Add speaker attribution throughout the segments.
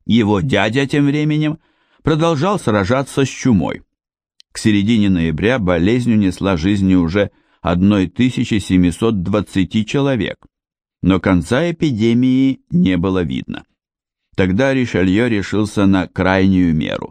Speaker 1: Его дядя тем временем продолжал сражаться с чумой. К середине ноября болезнь унесла жизни уже 1720 человек, но конца эпидемии не было видно. Тогда Ришелье решился на крайнюю меру.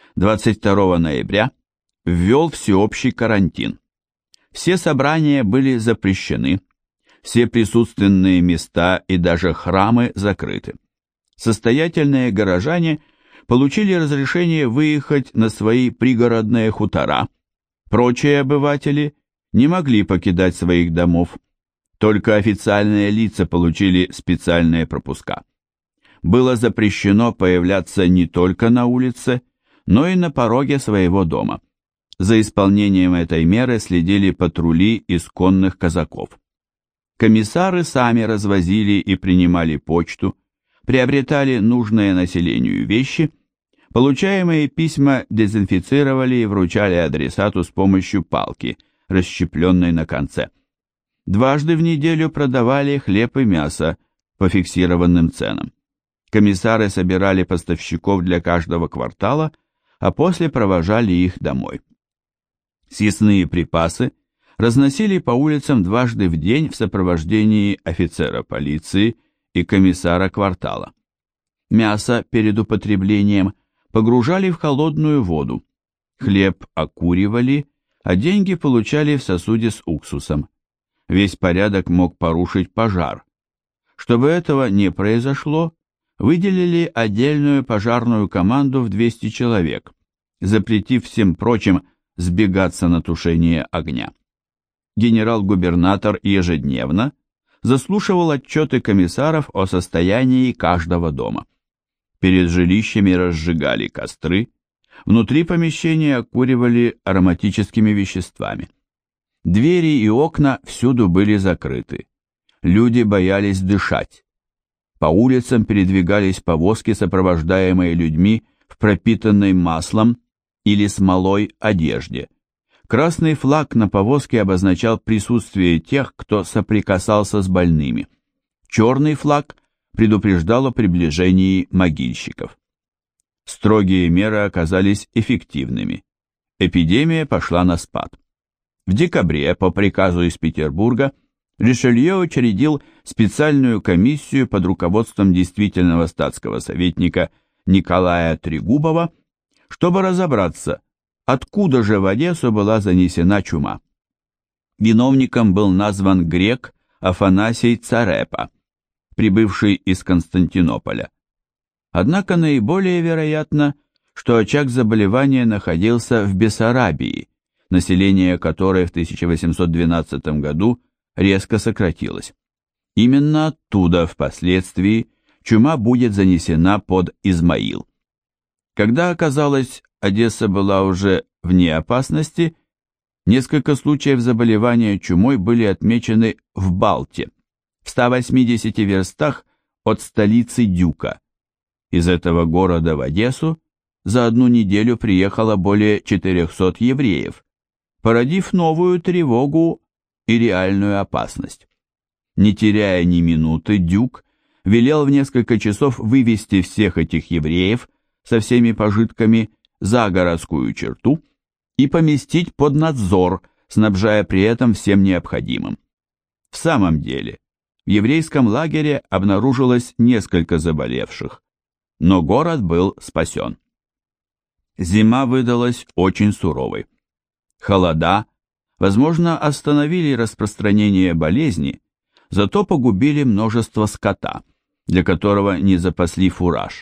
Speaker 1: 22 ноября ввел всеобщий карантин. Все собрания были запрещены, все присутственные места и даже храмы закрыты. Состоятельные горожане получили разрешение выехать на свои пригородные хутора. Прочие обыватели не могли покидать своих домов. Только официальные лица получили специальные пропуска. Было запрещено появляться не только на улице, но и на пороге своего дома. За исполнением этой меры следили патрули из конных казаков. Комиссары сами развозили и принимали почту, приобретали нужные населению вещи, получаемые письма дезинфицировали и вручали адресату с помощью палки, расщепленной на конце. Дважды в неделю продавали хлеб и мясо по фиксированным ценам. Комиссары собирали поставщиков для каждого квартала, а после провожали их домой. Съестные припасы разносили по улицам дважды в день в сопровождении офицера полиции и комиссара квартала. Мясо перед употреблением погружали в холодную воду, хлеб окуривали, а деньги получали в сосуде с уксусом. Весь порядок мог порушить пожар. Чтобы этого не произошло, выделили отдельную пожарную команду в 200 человек, запретив всем прочим сбегаться на тушение огня. Генерал-губернатор ежедневно заслушивал отчеты комиссаров о состоянии каждого дома. Перед жилищами разжигали костры, внутри помещения окуривали ароматическими веществами. Двери и окна всюду были закрыты. Люди боялись дышать. По улицам передвигались повозки, сопровождаемые людьми в пропитанной маслом или смолой одежде. Красный флаг на повозке обозначал присутствие тех, кто соприкасался с больными. Черный флаг предупреждал о приближении могильщиков. Строгие меры оказались эффективными. Эпидемия пошла на спад. В декабре, по приказу из Петербурга, Ришелье учредил специальную комиссию под руководством действительного статского советника Николая Трегубова, чтобы разобраться, откуда же в Одессу была занесена чума. Виновником был назван грек Афанасий Царепа, прибывший из Константинополя. Однако наиболее вероятно, что очаг заболевания находился в Бессарабии, население которой в 1812 году резко сократилось. Именно оттуда впоследствии чума будет занесена под Измаил. Когда оказалось, Одесса была уже вне опасности, несколько случаев заболевания чумой были отмечены в Балте, в 180 верстах от столицы Дюка. Из этого города в Одессу за одну неделю приехало более 400 евреев, породив новую тревогу и реальную опасность. Не теряя ни минуты, Дюк велел в несколько часов вывести всех этих евреев со всеми пожитками за городскую черту и поместить под надзор, снабжая при этом всем необходимым. В самом деле, в еврейском лагере обнаружилось несколько заболевших, но город был спасен. Зима выдалась очень суровой. Холода, возможно, остановили распространение болезни, зато погубили множество скота, для которого не запасли фураж.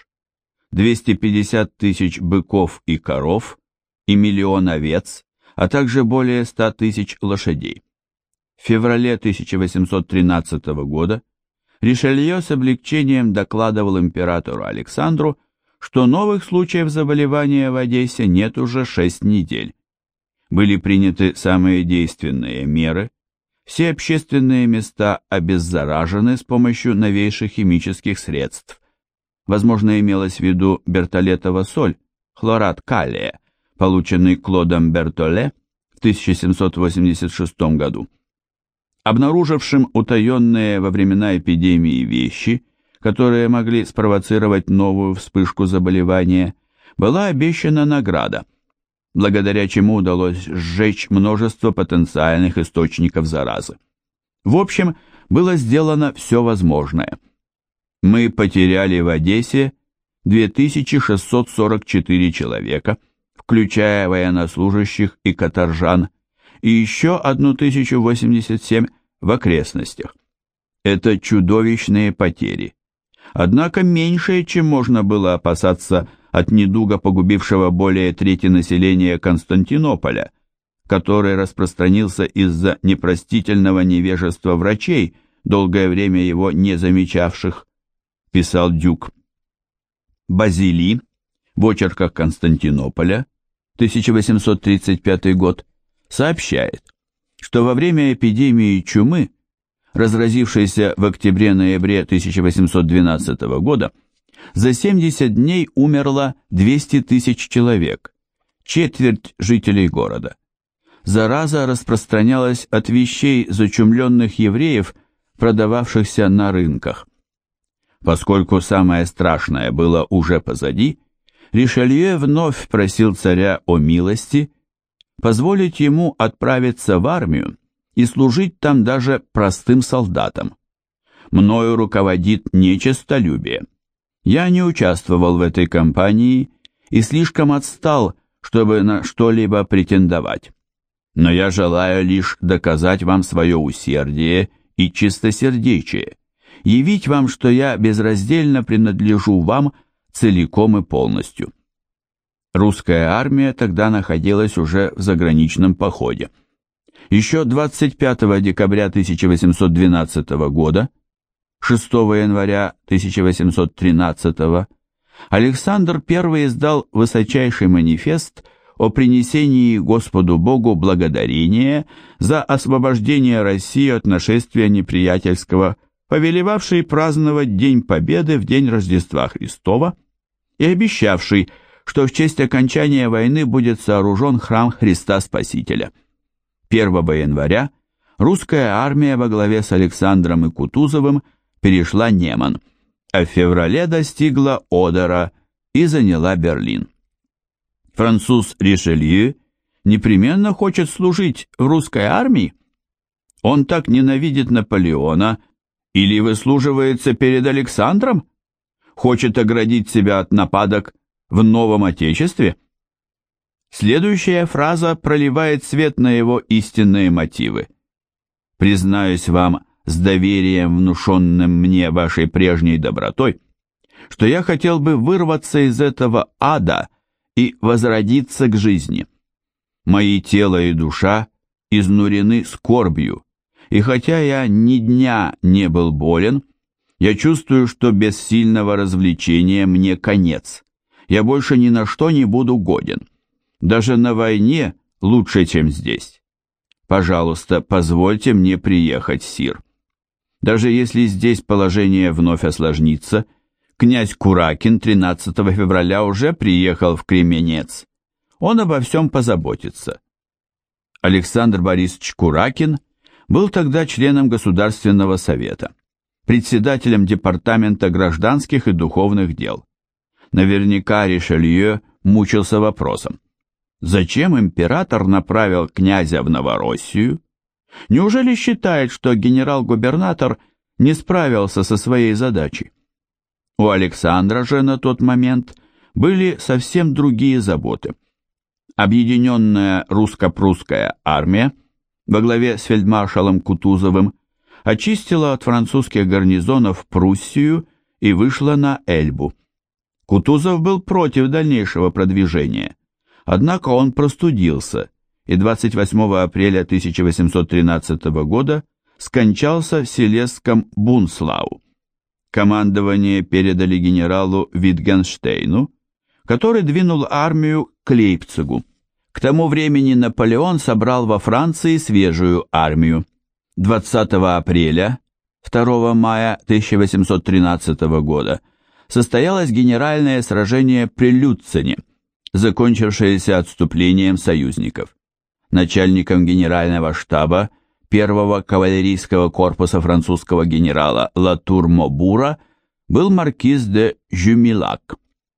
Speaker 1: 250 тысяч быков и коров и 1 миллион овец, а также более 100 тысяч лошадей. В феврале 1813 года Ришелье с облегчением докладывал императору Александру, что новых случаев заболевания в Одессе нет уже 6 недель. Были приняты самые действенные меры, все общественные места обеззаражены с помощью новейших химических средств. Возможно, имелось в виду бертолетова соль, хлорат калия, полученный Клодом Бертоле в 1786 году. Обнаружившим утаенные во времена эпидемии вещи, которые могли спровоцировать новую вспышку заболевания, была обещана награда, благодаря чему удалось сжечь множество потенциальных источников заразы. В общем, было сделано все возможное. Мы потеряли в Одессе 2644 человека, включая военнослужащих и каторжан, и еще 1087 в окрестностях. Это чудовищные потери. Однако меньшее, чем можно было опасаться от недуга, погубившего более трети населения Константинополя, который распространился из-за непростительного невежества врачей, долгое время его не замечавших, писал Дюк. Базили в очерках Константинополя, 1835 год, сообщает, что во время эпидемии чумы, разразившейся в октябре-ноябре 1812 года, за 70 дней умерло 200 тысяч человек, четверть жителей города. Зараза распространялась от вещей зачумленных евреев, продававшихся на рынках. Поскольку самое страшное было уже позади, Ришелье вновь просил царя о милости, позволить ему отправиться в армию и служить там даже простым солдатам. Мною руководит не честолюбие. Я не участвовал в этой кампании и слишком отстал, чтобы на что-либо претендовать. Но я желаю лишь доказать вам свое усердие и чистосердечие, явить вам, что я безраздельно принадлежу вам целиком и полностью. Русская армия тогда находилась уже в заграничном походе. Еще 25 декабря 1812 года, 6 января 1813 Александр I издал высочайший манифест о принесении Господу Богу благодарения за освобождение России от нашествия неприятельского, повелевавший праздновать День Победы в день Рождества Христова и обещавший, что в честь окончания войны будет сооружен храм Христа Спасителя. 1 января русская армия во главе с Александром и Кутузовым перешла Неман, а в феврале достигла Одера и заняла Берлин. Француз Ришелье непременно хочет служить в русской армии? Он так ненавидит Наполеона или выслуживается перед Александром? Хочет оградить себя от нападок в новом Отечестве? Следующая фраза проливает свет на его истинные мотивы. «Признаюсь вам с доверием, внушенным мне вашей прежней добротой, что я хотел бы вырваться из этого ада и возродиться к жизни. Мои тело и душа изнурены скорбью, и хотя я ни дня не был болен, я чувствую, что без сильного развлечения мне конец. Я больше ни на что не буду годен. Даже на войне лучше, чем здесь. Пожалуйста, позвольте мне приехать, сир. Даже если здесь положение вновь осложнится, князь Куракин 13 февраля уже приехал в Кременец. Он обо всем позаботится». Александр Борисович Куракин был тогда членом Государственного совета, председателем Департамента гражданских и духовных дел. Наверняка Ришелье мучился вопросом: зачем император направил князя в Новороссию? Неужели считает, что генерал-губернатор не справился со своей задачей? У Александра же на тот момент были совсем другие заботы. Объединенная русско-прусская армия во главе с фельдмаршалом Кутузовым очистила от французских гарнизонов Пруссию и вышла на Эльбу. Кутузов был против дальнейшего продвижения, однако он простудился и 28 апреля 1813 года скончался в Силезском Бунслау. Командование передали генералу Витгенштейну, который двинул армию к Лейпцигу. К тому времени Наполеон собрал во Франции свежую армию. 20 апреля, 2 мая 1813 года состоялось генеральное сражение при Люцене, закончившееся отступлением союзников. Начальником генерального штаба 1-го кавалерийского корпуса французского генерала Латур-Мобура был маркиз де Жюмилак.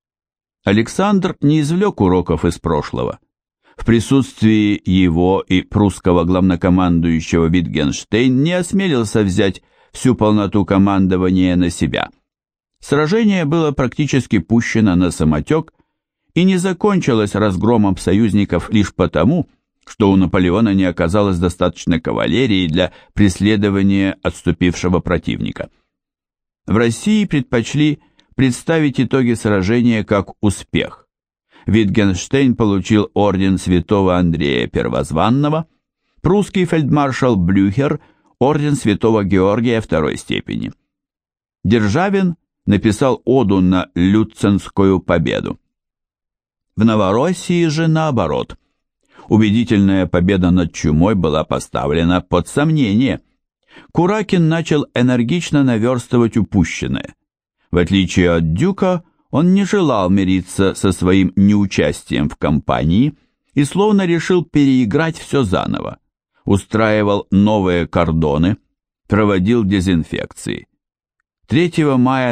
Speaker 1: Александр не извлек уроков из прошлого. В присутствии его и прусского главнокомандующего Витгенштейн не осмелился взять всю полноту командования на себя. Сражение было практически пущено на самотек и не закончилось разгромом союзников лишь потому, что у Наполеона не оказалось достаточно кавалерии для преследования отступившего противника. В России предпочли представить итоги сражения как успех. Витгенштейн получил орден святого Андрея Первозванного, прусский фельдмаршал Блюхер – орден святого Георгия второй степени. Державин написал оду на Люценскую победу. В Новороссии же наоборот. Убедительная победа над чумой была поставлена под сомнение. Куракин начал энергично наверстывать упущенное. В отличие от Дюка, он не желал мириться со своим неучастием в кампании и словно решил переиграть все заново, устраивал новые кордоны, проводил дезинфекции. 3 мая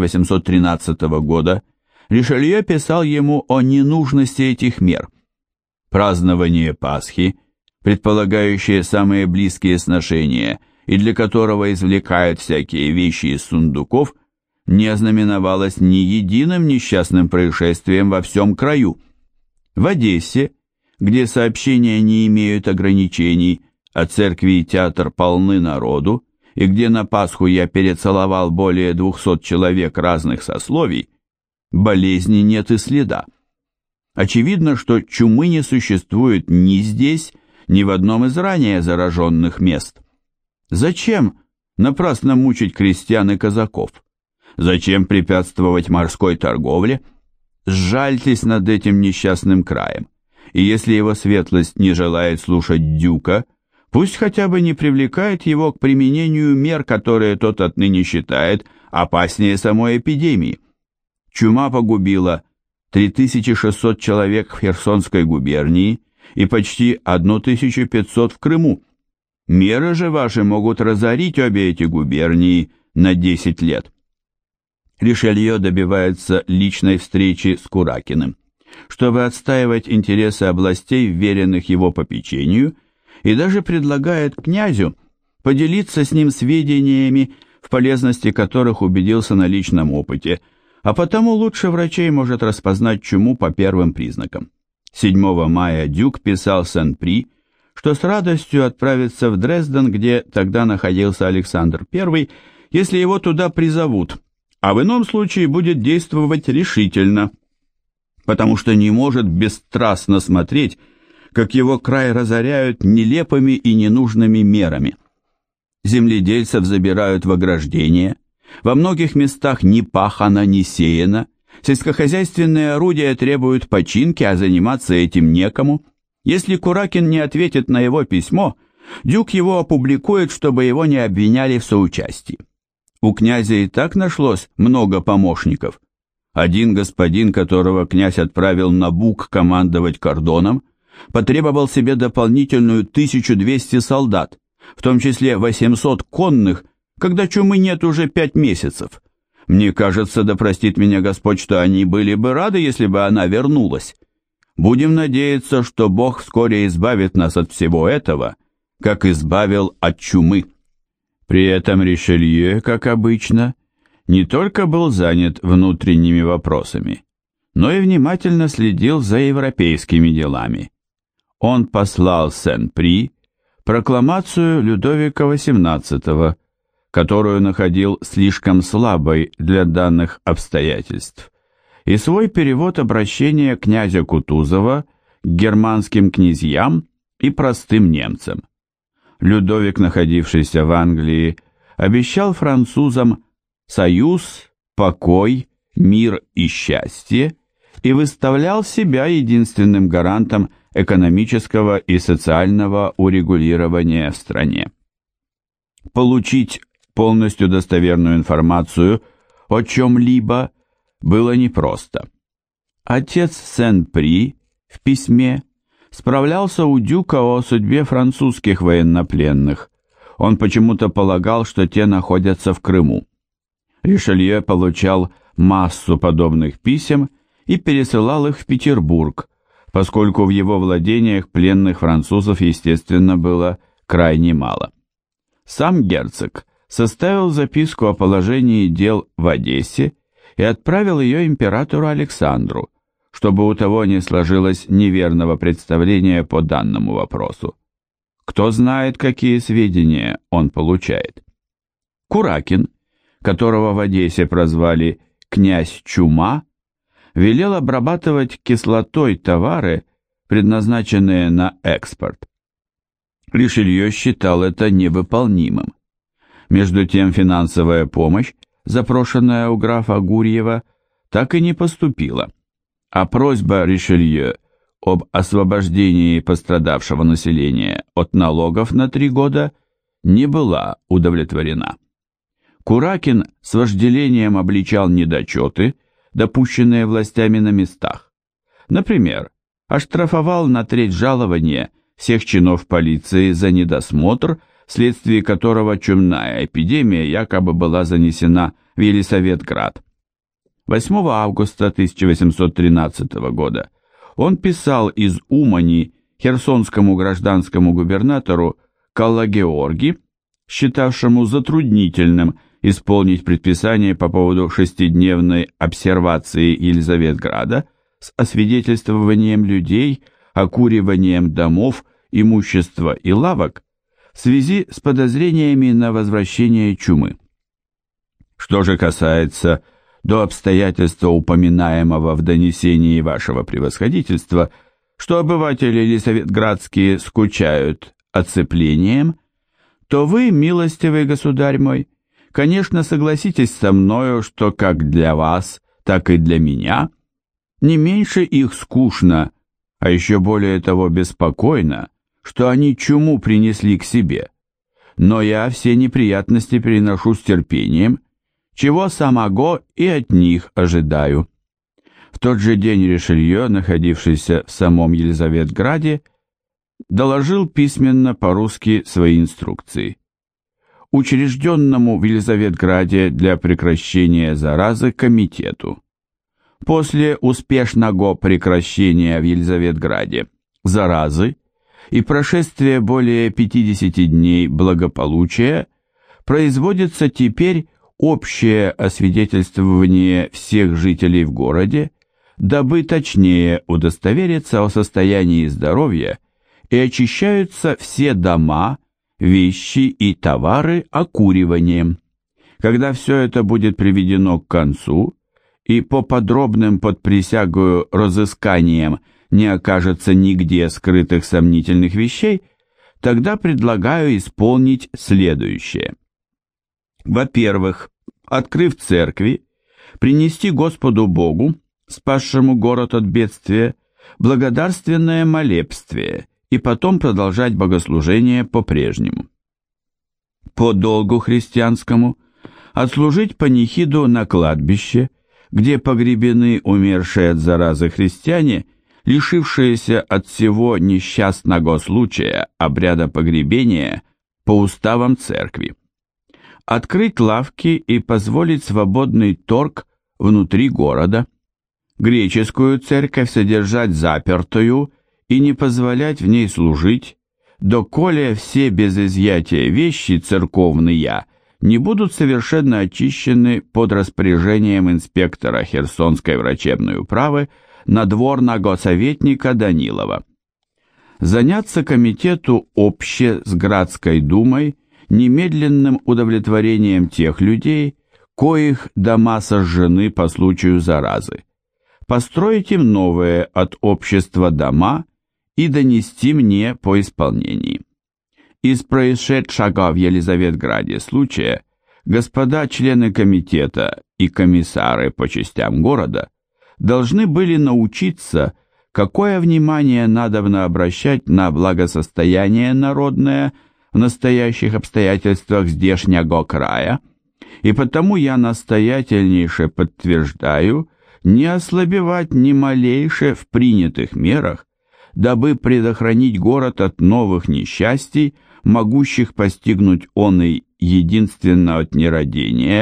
Speaker 1: 1813 года Ришелье писал ему о ненужности этих мер. Празднование Пасхи, предполагающее самые близкие сношения и для которого извлекают всякие вещи из сундуков, не ознаменовалось ни единым несчастным происшествием во всем краю. В Одессе, где сообщения не имеют ограничений, а церкви и театр полны народу, и где на Пасху я перецеловал более 200 человек разных сословий, болезни нет и следа. Очевидно, что чумы не существует ни здесь, ни в одном из ранее зараженных мест. Зачем напрасно мучить крестьян и казаков? Зачем препятствовать морской торговле? Сжальтесь над этим несчастным краем, и если его светлость не желает слушать Дюка, пусть хотя бы не привлекает его к применению мер, которые тот отныне считает опаснее самой эпидемии. Чума погубила 3600 человек в Херсонской губернии и почти 1500 в Крыму. Меры же ваши могут разорить обе эти губернии на 10 лет. Ришелье добивается личной встречи с Куракиным, чтобы отстаивать интересы областей, вверенных его попечению, и даже предлагает князю поделиться с ним сведениями, в полезности которых убедился на личном опыте, а потому лучше врачей может распознать чуму по первым признакам. 7 мая Дюк писал Сен-При, что с радостью отправится в Дрезден, где тогда находился Александр I, если его туда призовут, а в ином случае будет действовать решительно, потому что не может бесстрастно смотреть, как его край разоряют нелепыми и ненужными мерами. Земледельцев забирают в ограждение, во многих местах ни пахано, ни сеяно, сельскохозяйственные орудия требуют починки, а заниматься этим некому. Если Куракин не ответит на его письмо, Дюк его опубликует, чтобы его не обвиняли в соучастии. У князя и так нашлось много помощников. Один господин, которого князь отправил на Буг командовать кордоном, потребовал себе дополнительную 1200 солдат, в том числе 800 конных, когда чумы нет уже 5 месяцев. Мне кажется, да простит меня Господь, что они были бы рады, если бы она вернулась. Будем надеяться, что Бог вскоре избавит нас от всего этого, как избавил от чумы. При этом Ришелье, как обычно, не только был занят внутренними вопросами, но и внимательно следил за европейскими делами. Он послал Сен-При прокламацию Людовика XVIII, которую находил слишком слабой для данных обстоятельств, и свой перевод обращения князя Кутузова к германским князьям и простым немцам. Людовик, находившийся в Англии, обещал французам союз, покой, мир и счастье и выставлял себя единственным гарантом экономического и социального урегулирования в стране. Получить полностью достоверную информацию о чем-либо было непросто. Отец Сен-При в письме справлялся у Дюка о судьбе французских военнопленных. Он почему-то полагал, что те находятся в Крыму. Ришелье получал массу подобных писем и пересылал их в Петербург, поскольку в его владениях пленных французов, естественно, было крайне мало. Сам герцог составил записку о положении дел в Одессе и отправил ее императору Александру, чтобы у того не сложилось неверного представления по данному вопросу. Кто знает, какие сведения он получает. Куракин, которого в Одессе прозвали «князь Чума», велел обрабатывать кислотой товары, предназначенные на экспорт. Ришелье считал это невыполнимым. Между тем финансовая помощь, запрошенная у графа Гурьева, так и не поступила, а просьба Ришелье об освобождении пострадавшего населения от налогов на 3 года не была удовлетворена. Куракин с вожделением обличал недочеты, допущенные властями на местах. Например, оштрафовал на 1/3 жалования всех чинов полиции за недосмотр, вследствие которого чумная эпидемия якобы была занесена в Елисаветград. 8 августа 1813 года он писал из Умани херсонскому гражданскому губернатору Каллагеорги, считавшему затруднительным исполнить предписание по поводу 6-дневной обсервации Елизаветграда с освидетельствованием людей, окуриванием домов, имущества и лавок в связи с подозрениями на возвращение чумы. Что же касается до обстоятельства, упоминаемого в донесении вашего превосходительства, что обыватели елисаветградские скучают оцеплением, то вы, милостивый государь мой, конечно, согласитесь со мною, что как для вас, так и для меня не меньше их скучно, а еще более того беспокойно, что они чуму принесли к себе. Но я все неприятности переношу с терпением, чего самого и от них ожидаю. В тот же день Ришелье, находившийся в самом Елизаветграде, доложил письменно по-русски свои инструкции. Учрежденному в Елизаветграде для прекращения заразы комитету. После успешного прекращения в Елизаветграде заразы и прошествия более 50 дней благополучия производится теперь общее освидетельствование всех жителей в городе, дабы точнее удостовериться о состоянии здоровья, и очищаются все дома, вещи и товары окуриванием. Когда все это будет приведено к концу, и по подробным под присягою разысканиям не окажется нигде скрытых сомнительных вещей, тогда предлагаю исполнить следующее. Во-первых, открыв церкви, принести Господу Богу, спасшему город от бедствия, благодарственное молебствие и потом продолжать богослужение по-прежнему. По долгу христианскому отслужить панихиду на кладбище, где погребены умершие от заразы христиане, лишившиеся от всего несчастного случая обряда погребения по уставам церкви. Открыть лавки и позволить свободный торг внутри города, греческую церковь содержать запертую и не позволять в ней служить, доколе все без изъятия вещи церковные не будут совершенно очищены под распоряжением инспектора Херсонской врачебной управы надворного советника Данилова. Заняться комитету обще с Градской думой немедленным удовлетворением тех людей, коих дома сожжены по случаю заразы, построить им новые от общества дома и донести мне по исполнении. Из происшедшего в Елизаветграде случая господа члены комитета и комиссары по частям города должны были научиться, какое внимание надобно обращать на благосостояние народное в настоящих обстоятельствах здешнего края, и потому я настоятельнейше подтверждаю не ослабевать ни малейше в принятых мерах, дабы предохранить город от новых несчастий, могущих постигнуть он и единственно от нерадения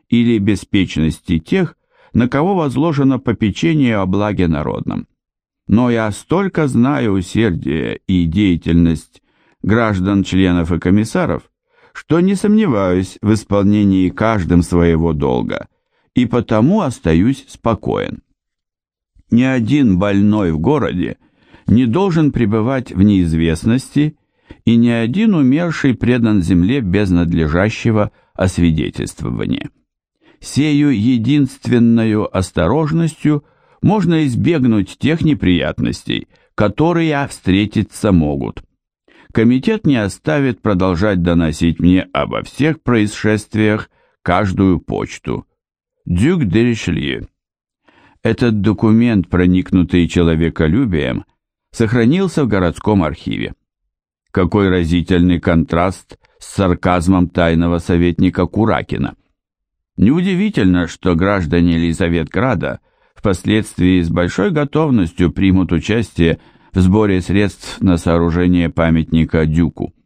Speaker 1: или беспечности тех, на кого возложено попечение о благе народном. Но я столько знаю усердие и деятельность граждан, членов и комиссаров, что не сомневаюсь в исполнении каждым своего долга, и потому остаюсь спокоен. Ни один больной в городе не должен пребывать в неизвестности, и ни один умерший предан земле без надлежащего освидетельствования. Сею единственною осторожностью можно избегнуть тех неприятностей, которые встретиться могут. Комитет не оставит продолжать доносить мне обо всех происшествиях каждую почту. Дюк де Ришелье. Этот документ, проникнутый человеколюбием, сохранился в городском архиве. Какой разительный контраст с сарказмом тайного советника Куракина. Неудивительно, что граждане Елизаветграда впоследствии с большой готовностью примут участие в сборе средств на сооружение памятника Дюку.